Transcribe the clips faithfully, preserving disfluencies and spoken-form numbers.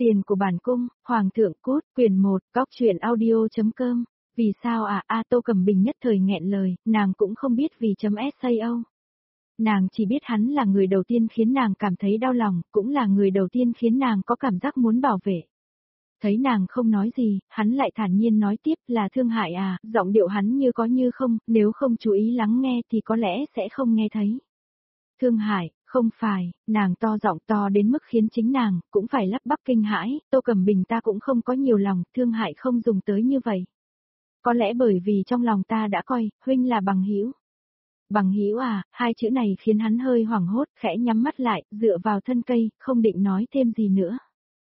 Tiền của bản cung, Hoàng thượng cút, quyển một, góc truyện audio.com. Vì sao à, A Tô Cẩm Bình nhất thời nghẹn lời, nàng cũng không biết vì chấm sao. Nàng chỉ biết hắn là người đầu tiên khiến nàng cảm thấy đau lòng, cũng là người đầu tiên khiến nàng có cảm giác muốn bảo vệ. Thấy nàng không nói gì, hắn lại thản nhiên nói tiếp là Thương Hải à, giọng điệu hắn như có như không, nếu không chú ý lắng nghe thì có lẽ sẽ không nghe thấy. Thương Hải, không phải, nàng to giọng to đến mức khiến chính nàng cũng phải lắp bắp kinh hãi, Tô Cẩm Bình ta cũng không có nhiều lòng, Thương Hải không dùng tới như vậy. Có lẽ bởi vì trong lòng ta đã coi, huynh là bằng hữu. Bằng hữu à, hai chữ này khiến hắn hơi hoảng hốt, khẽ nhắm mắt lại, dựa vào thân cây, không định nói thêm gì nữa.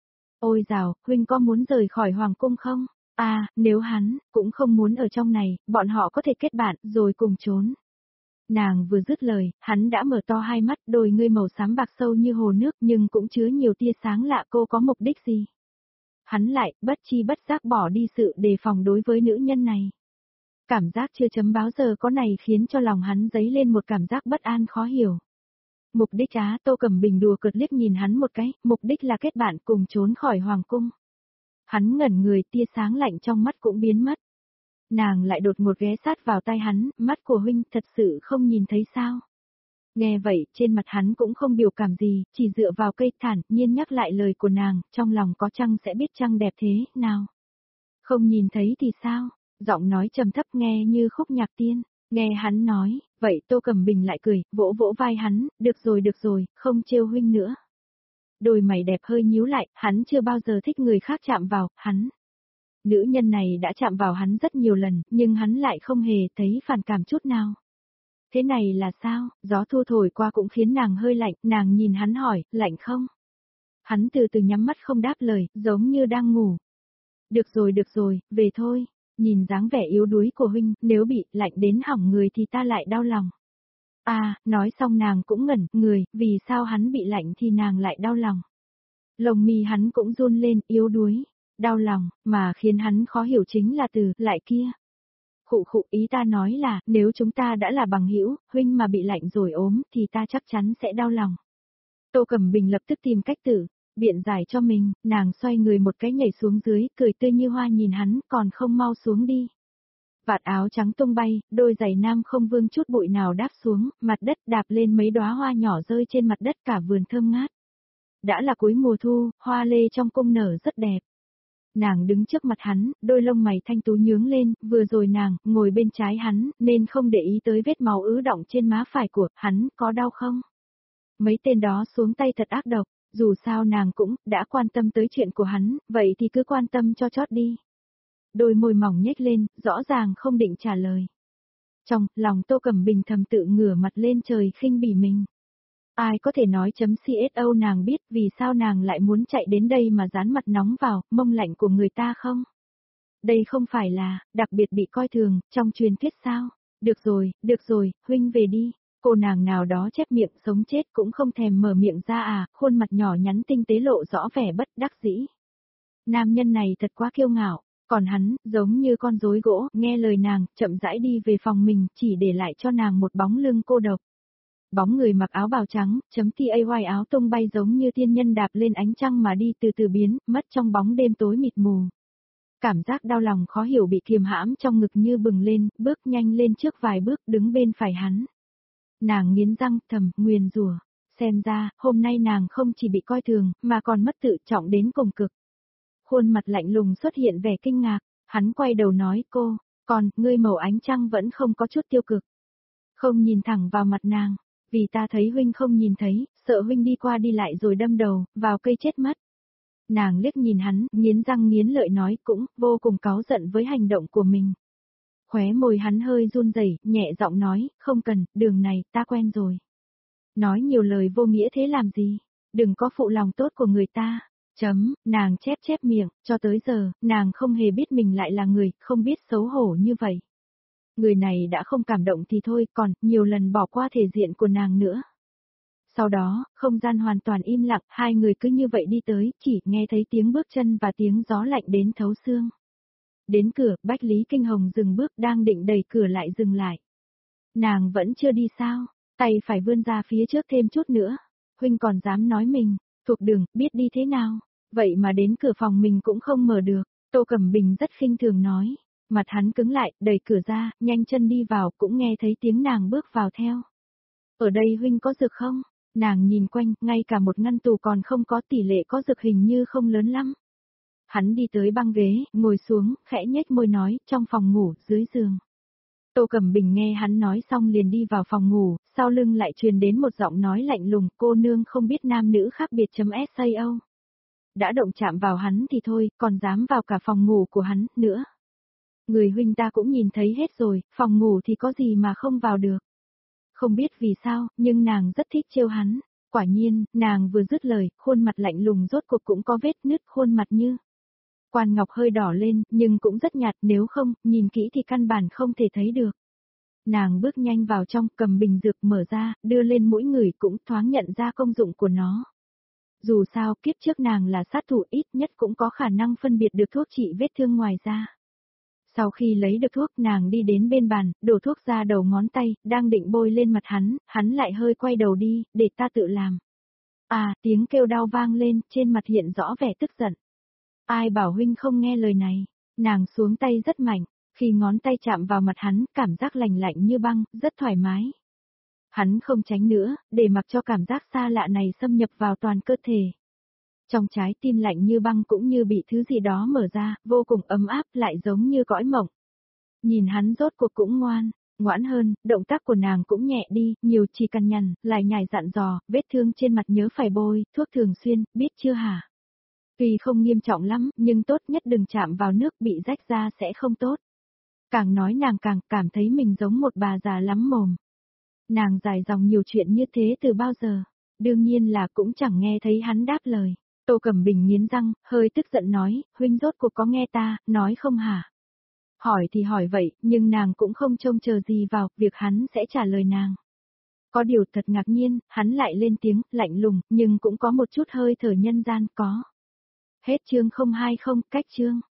Ôi dào, huynh có muốn rời khỏi hoàng cung không? À, nếu hắn, cũng không muốn ở trong này, bọn họ có thể kết bạn, rồi cùng trốn. Nàng vừa dứt lời, hắn đã mở to hai mắt, đôi ngươi màu xám bạc sâu như hồ nước nhưng cũng chứa nhiều tia sáng lạ, cô có mục đích gì? Hắn lại, bất chi bất giác bỏ đi sự đề phòng đối với nữ nhân này. Cảm giác chưa chấm báo giờ có này khiến cho lòng hắn dấy lên một cảm giác bất an khó hiểu. Mục đích á, Tô Cẩm Bình đùa cợt liếc nhìn hắn một cái, mục đích là kết bạn cùng trốn khỏi hoàng cung. Hắn ngẩn người, tia sáng lạnh trong mắt cũng biến mất. Nàng lại đột ngột ghé sát vào tai hắn, mắt của huynh thật sự không nhìn thấy sao. Nghe vậy, trên mặt hắn cũng không biểu cảm gì, chỉ dựa vào cây thản nhiên nhắc lại lời của nàng, trong lòng có trăng sẽ biết trăng đẹp thế, nào. Không nhìn thấy thì sao, giọng nói trầm thấp nghe như khúc nhạc tiên, nghe hắn nói, vậy Tô Cẩm Bình lại cười, vỗ vỗ vai hắn, được rồi được rồi, không trêu huynh nữa. Đôi mày đẹp hơi nhíu lại, hắn chưa bao giờ thích người khác chạm vào, hắn. Nữ nhân này đã chạm vào hắn rất nhiều lần, nhưng hắn lại không hề thấy phản cảm chút nào. Thế này là sao, gió thu thổi qua cũng khiến nàng hơi lạnh, nàng nhìn hắn hỏi, lạnh không? Hắn từ từ nhắm mắt không đáp lời, giống như đang ngủ. Được rồi được rồi, về thôi, nhìn dáng vẻ yếu đuối của huynh, nếu bị lạnh đến hỏng người thì ta lại đau lòng. À, nói xong nàng cũng ngẩn người, vì sao hắn bị lạnh thì nàng lại đau lòng. Lồng mi hắn cũng run lên, yếu đuối. Đau lòng, mà khiến hắn khó hiểu chính là từ lại kia. Khụ khụ, ý ta nói là, nếu chúng ta đã là bằng hữu, huynh mà bị lạnh rồi ốm, thì ta chắc chắn sẽ đau lòng. Tô Cẩm Bình lập tức tìm cách tự biện giải cho mình, nàng xoay người một cái nhảy xuống dưới, cười tươi như hoa nhìn hắn, còn không mau xuống đi. Vạt áo trắng tung bay, đôi giày nam không vương chút bụi nào đáp xuống, mặt đất đạp lên mấy đóa hoa nhỏ rơi trên mặt đất cả vườn thơm ngát. Đã là cuối mùa thu, hoa lê trong cung nở rất đẹp. Nàng đứng trước mặt hắn, đôi lông mày thanh tú nhướng lên, vừa rồi nàng, ngồi bên trái hắn, nên không để ý tới vết máu ứ đọng trên má phải của hắn, có đau không? Mấy tên đó xuống tay thật ác độc, dù sao nàng cũng, đã quan tâm tới chuyện của hắn, vậy thì cứ quan tâm cho chót đi. Đôi môi mỏng nhếch lên, rõ ràng không định trả lời. Trong, lòng Tô Cẩm Bình thầm tự ngửa mặt lên trời khinh bỉ mình. Ai có thể nói chấm xô nàng biết vì sao nàng lại muốn chạy đến đây mà dán mặt nóng vào, mông lạnh của người ta không? Đây không phải là, đặc biệt bị coi thường, trong truyền thuyết sao? Được rồi, được rồi, huynh về đi. Cô nàng nào đó chép miệng sống chết cũng không thèm mở miệng ra à, khuôn mặt nhỏ nhắn tinh tế lộ rõ vẻ bất đắc dĩ. Nam nhân này thật quá kiêu ngạo, còn hắn, giống như con rối gỗ, nghe lời nàng, chậm rãi đi về phòng mình, chỉ để lại cho nàng một bóng lưng cô độc. Bóng người mặc áo bào trắng, chấm tay áo tung bay giống như tiên nhân đạp lên ánh trăng mà đi từ từ biến, mất trong bóng đêm tối mịt mù. Cảm giác đau lòng khó hiểu bị kiềm hãm trong ngực như bừng lên, bước nhanh lên trước vài bước đứng bên phải hắn. Nàng nghiến răng thầm, nguyền rủa, xem ra, hôm nay nàng không chỉ bị coi thường, mà còn mất tự trọng đến cùng cực. Khuôn mặt lạnh lùng xuất hiện vẻ kinh ngạc, hắn quay đầu nói cô, còn, ngươi màu ánh trăng vẫn không có chút tiêu cực. Không nhìn thẳng vào mặt nàng. Vì ta thấy huynh không nhìn thấy, sợ huynh đi qua đi lại rồi đâm đầu, vào cây chết mất. Nàng liếc nhìn hắn, nghiến răng nghiến lợi nói cũng, vô cùng cáu giận với hành động của mình. Khóe môi hắn hơi run rẩy, nhẹ giọng nói, không cần, đường này, ta quen rồi. Nói nhiều lời vô nghĩa thế làm gì, đừng có phụ lòng tốt của người ta. Chấm, nàng chép chép miệng, cho tới giờ, nàng không hề biết mình lại là người, không biết xấu hổ như vậy. Người này đã không cảm động thì thôi, còn, nhiều lần bỏ qua thể diện của nàng nữa. Sau đó, không gian hoàn toàn im lặng, hai người cứ như vậy đi tới, chỉ nghe thấy tiếng bước chân và tiếng gió lạnh đến thấu xương. Đến cửa, Bách Lý Kinh Hồng dừng bước đang định đẩy cửa lại dừng lại. Nàng vẫn chưa đi sao, tay phải vươn ra phía trước thêm chút nữa. Huynh còn dám nói mình, thuộc đường, biết đi thế nào. Vậy mà đến cửa phòng mình cũng không mở được, Tô Cẩm Bình rất khinh thường nói. Mặt hắn cứng lại, đẩy cửa ra, nhanh chân đi vào, cũng nghe thấy tiếng nàng bước vào theo. Ở đây huynh có dược không? Nàng nhìn quanh, ngay cả một ngăn tủ còn không có, tỷ lệ có dược hình như không lớn lắm. Hắn đi tới băng ghế, ngồi xuống, khẽ nhếch môi nói, trong phòng ngủ, dưới giường. Tô Cẩm Bình nghe hắn nói xong liền đi vào phòng ngủ, sau lưng lại truyền đến một giọng nói lạnh lùng, cô nương không biết nam nữ khác biệt chấm sao. Đã động chạm vào hắn thì thôi, còn dám vào cả phòng ngủ của hắn, nữa. Người huynh ta cũng nhìn thấy hết rồi, phòng ngủ thì có gì mà không vào được. Không biết vì sao, nhưng nàng rất thích trêu hắn. Quả nhiên, nàng vừa dứt lời, khuôn mặt lạnh lùng rốt cuộc cũng có vết nứt khuôn mặt như. Quan ngọc hơi đỏ lên, nhưng cũng rất nhạt, nếu không, nhìn kỹ thì căn bản không thể thấy được. Nàng bước nhanh vào trong, cầm bình dược mở ra, đưa lên mũi người cũng thoáng nhận ra công dụng của nó. Dù sao, kiếp trước nàng là sát thủ, ít nhất cũng có khả năng phân biệt được thuốc trị vết thương ngoài da. Sau khi lấy được thuốc, nàng đi đến bên bàn, đổ thuốc ra đầu ngón tay, đang định bôi lên mặt hắn, hắn lại hơi quay đầu đi, để ta tự làm. À, tiếng kêu đau vang lên, trên mặt hiện rõ vẻ tức giận. Ai bảo huynh không nghe lời này, nàng xuống tay rất mạnh, khi ngón tay chạm vào mặt hắn, cảm giác lành lạnh như băng, rất thoải mái. Hắn không tránh nữa, để mặc cho cảm giác xa lạ này xâm nhập vào toàn cơ thể. Trong trái tim lạnh như băng cũng như bị thứ gì đó mở ra, vô cùng ấm áp lại giống như cõi mộng. Nhìn hắn rốt cuộc cũng ngoan, ngoãn hơn, động tác của nàng cũng nhẹ đi, nhiều chỉ cằn nhằn, lại nhài dặn dò, vết thương trên mặt nhớ phải bôi, thuốc thường xuyên, biết chưa hả? Tuy không nghiêm trọng lắm, nhưng tốt nhất đừng chạm vào nước bị rách ra sẽ không tốt. Càng nói nàng càng cảm thấy mình giống một bà già lắm mồm. Nàng dài dòng nhiều chuyện như thế từ bao giờ, đương nhiên là cũng chẳng nghe thấy hắn đáp lời. Tô Cẩm Bình nghiến răng, hơi tức giận nói, huynh rốt cuộc có nghe ta, nói không hả? Hỏi thì hỏi vậy, nhưng nàng cũng không trông chờ gì vào, việc hắn sẽ trả lời nàng. Có điều thật ngạc nhiên, hắn lại lên tiếng, lạnh lùng, nhưng cũng có một chút hơi thở nhân gian, có. Hết chương không hai không, cách chương.